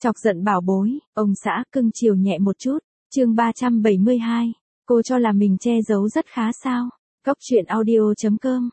Chọc giận bảo bối, ông xã cưng chiều nhẹ một chút. Chương 372. Cô cho là mình che giấu rất khá sao? Góc truyện audio.com.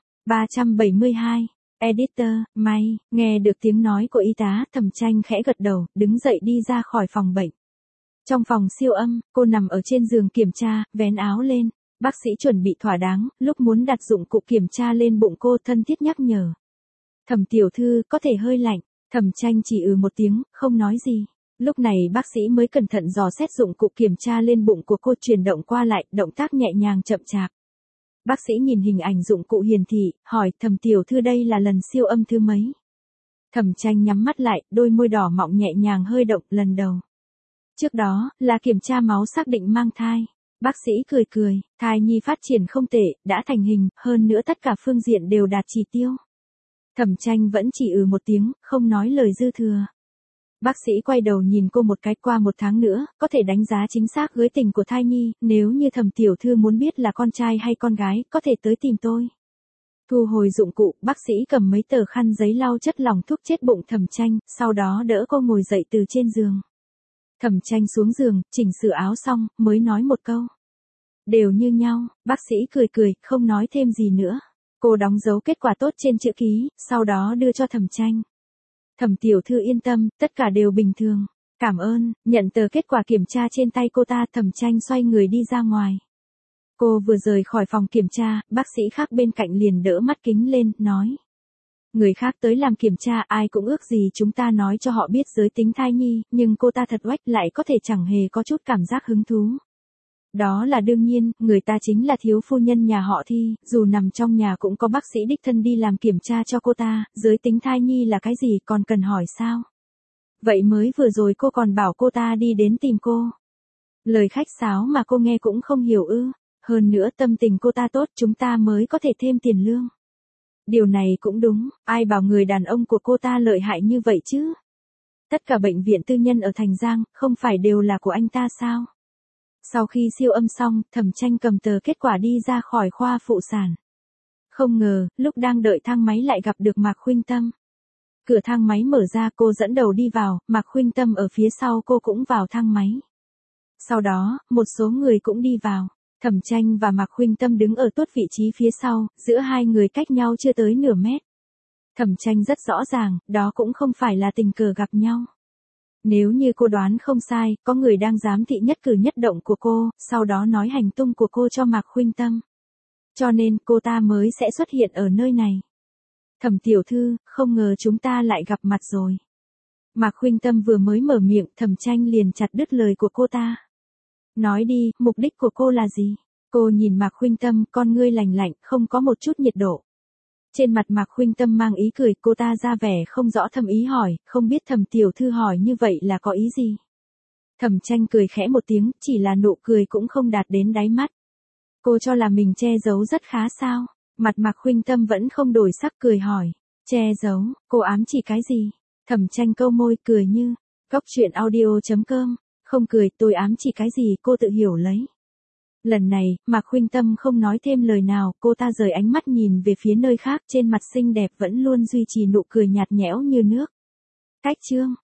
372. Editor, may, nghe được tiếng nói của y tá, Thẩm Tranh khẽ gật đầu, đứng dậy đi ra khỏi phòng bệnh. Trong phòng siêu âm, cô nằm ở trên giường kiểm tra, vén áo lên. Bác sĩ chuẩn bị thỏa đáng, lúc muốn đặt dụng cụ kiểm tra lên bụng cô thân thiết nhắc nhở. Thẩm tiểu thư, có thể hơi lạnh. Thẩm Tranh chỉ một tiếng, không nói gì. Lúc này bác sĩ mới cẩn thận dò xét dụng cụ kiểm tra lên bụng của cô, chuyển động qua lại, động tác nhẹ nhàng chậm chạp. Bác sĩ nhìn hình ảnh dụng cụ hiển thị, hỏi Thẩm tiểu thư đây là lần siêu âm thứ mấy? Thẩm Tranh nhắm mắt lại, đôi môi đỏ mọng nhẹ nhàng hơi động, lần đầu. Trước đó, là kiểm tra máu xác định mang thai. Bác sĩ cười cười, thai nhi phát triển không tệ, đã thành hình, hơn nữa tất cả phương diện đều đạt chỉ tiêu. Thẩm Tranh vẫn chỉ một tiếng, không nói lời dư thừa. Bác sĩ quay đầu nhìn cô một cái, qua 1 tháng nữa, có thể đánh giá chính xác giới tình của thai nhi, nếu như Thẩm tiểu thư muốn biết là con trai hay con gái, có thể tới tìm tôi. Thu hồi dụng cụ, bác sĩ cầm mấy tờ khăn giấy lau chất lỏng thuốc chết bụng Thẩm Tranh, sau đó đỡ cô ngồi dậy từ trên giường. Thẩm Tranh xuống giường, chỉnh sửa áo xong, mới nói một câu. Đều như nhau, bác sĩ cười cười, không nói thêm gì nữa. Cô đóng dấu kết quả tốt trên chữ ký, sau đó đưa cho Thẩm Tranh. Thẩm tiểu thư yên tâm, tất cả đều bình thường. Cảm ơn, nhận tờ kết quả kiểm tra trên tay cô ta, Thẩm Tranh xoay người đi ra ngoài. Cô vừa rời khỏi phòng kiểm tra, bác sĩ khác bên cạnh liền đỡ mắt kính lên, nói. Người khác tới làm kiểm tra ai cũng ước gì chúng ta nói cho họ biết giới tính thai nhi, nhưng cô ta thật oách lại có thể chẳng hề có chút cảm giác hứng thú. Đó là đương nhiên, người ta chính là thiếu phu nhân nhà họ Thi, dù nằm trong nhà cũng có bác sĩ đích thân đi làm kiểm tra cho cô ta, giới tính thai nhi là cái gì còn cần hỏi sao? Vậy mới vừa rồi cô còn bảo cô ta đi đến tìm cô. Lời khách sáo mà cô nghe cũng không hiểu ư, hơn nữa tâm tình cô ta tốt chúng ta mới có thể thêm tiền lương. Điều này cũng đúng, ai bảo người đàn ông của cô ta lợi hại như vậy chứ? Tất cả bệnh viện tư nhân ở Thành Giang, không phải đều là của anh ta sao? Sau khi siêu âm xong, Thẩm Tranh cầm tờ kết quả đi ra khỏi khoa phụ sản. Không ngờ, lúc đang đợi thang máy lại gặp được Mạc Khuynh Tâm. Cửa thang máy mở ra, cô dẫn đầu đi vào, Mạc Khuynh Tâm ở phía sau cô cũng vào thang máy. Sau đó, một số người cũng đi vào. Thẩm Tranh và Mạc Khuynh Tâm đứng ở tốt vị trí phía sau, giữa hai người cách nhau chưa tới nửa mét. Thẩm Tranh rất rõ ràng, đó cũng không phải là tình cờ gặp nhau. Nếu như cô đoán không sai, có người đang giám thị nhất cử nhất động của cô, sau đó nói hành tung của cô cho Mạc Khuynh Tâm. Cho nên cô ta mới sẽ xuất hiện ở nơi này. Thẩm tiểu thư, không ngờ chúng ta lại gặp mặt rồi. Mạc Khuynh Tâm vừa mới mở miệng, Thẩm Tranh liền chặt đứt lời của cô ta. Nói đi, mục đích của cô là gì? Cô nhìn Mạc Khuynh Tâm, con ngươi lạnh lạnh, không có một chút nhiệt độ. Trên mặt Mạc Khuynh Tâm mang ý cười, cô ta ra vẻ không rõ thâm ý hỏi, không biết Thẩm tiểu thư hỏi như vậy là có ý gì? Thẩm Tranh cười khẽ một tiếng, chỉ là nụ cười cũng không đạt đến đáy mắt. Cô cho là mình che giấu rất khá sao? Mặt Mạc Khuynh Tâm vẫn không đổi sắc, cười hỏi. Che giấu, cô ám chỉ cái gì? Thẩm Tranh câu môi cười như. Góc truyện audio.com. Không cười, tôi ám chỉ cái gì cô tự hiểu lấy. Lần này, Mạc Khuynh Tâm không nói thêm lời nào, cô ta rời ánh mắt nhìn về phía nơi khác, trên mặt xinh đẹp vẫn luôn duy trì nụ cười nhạt nhẽo như nước. Cách chương.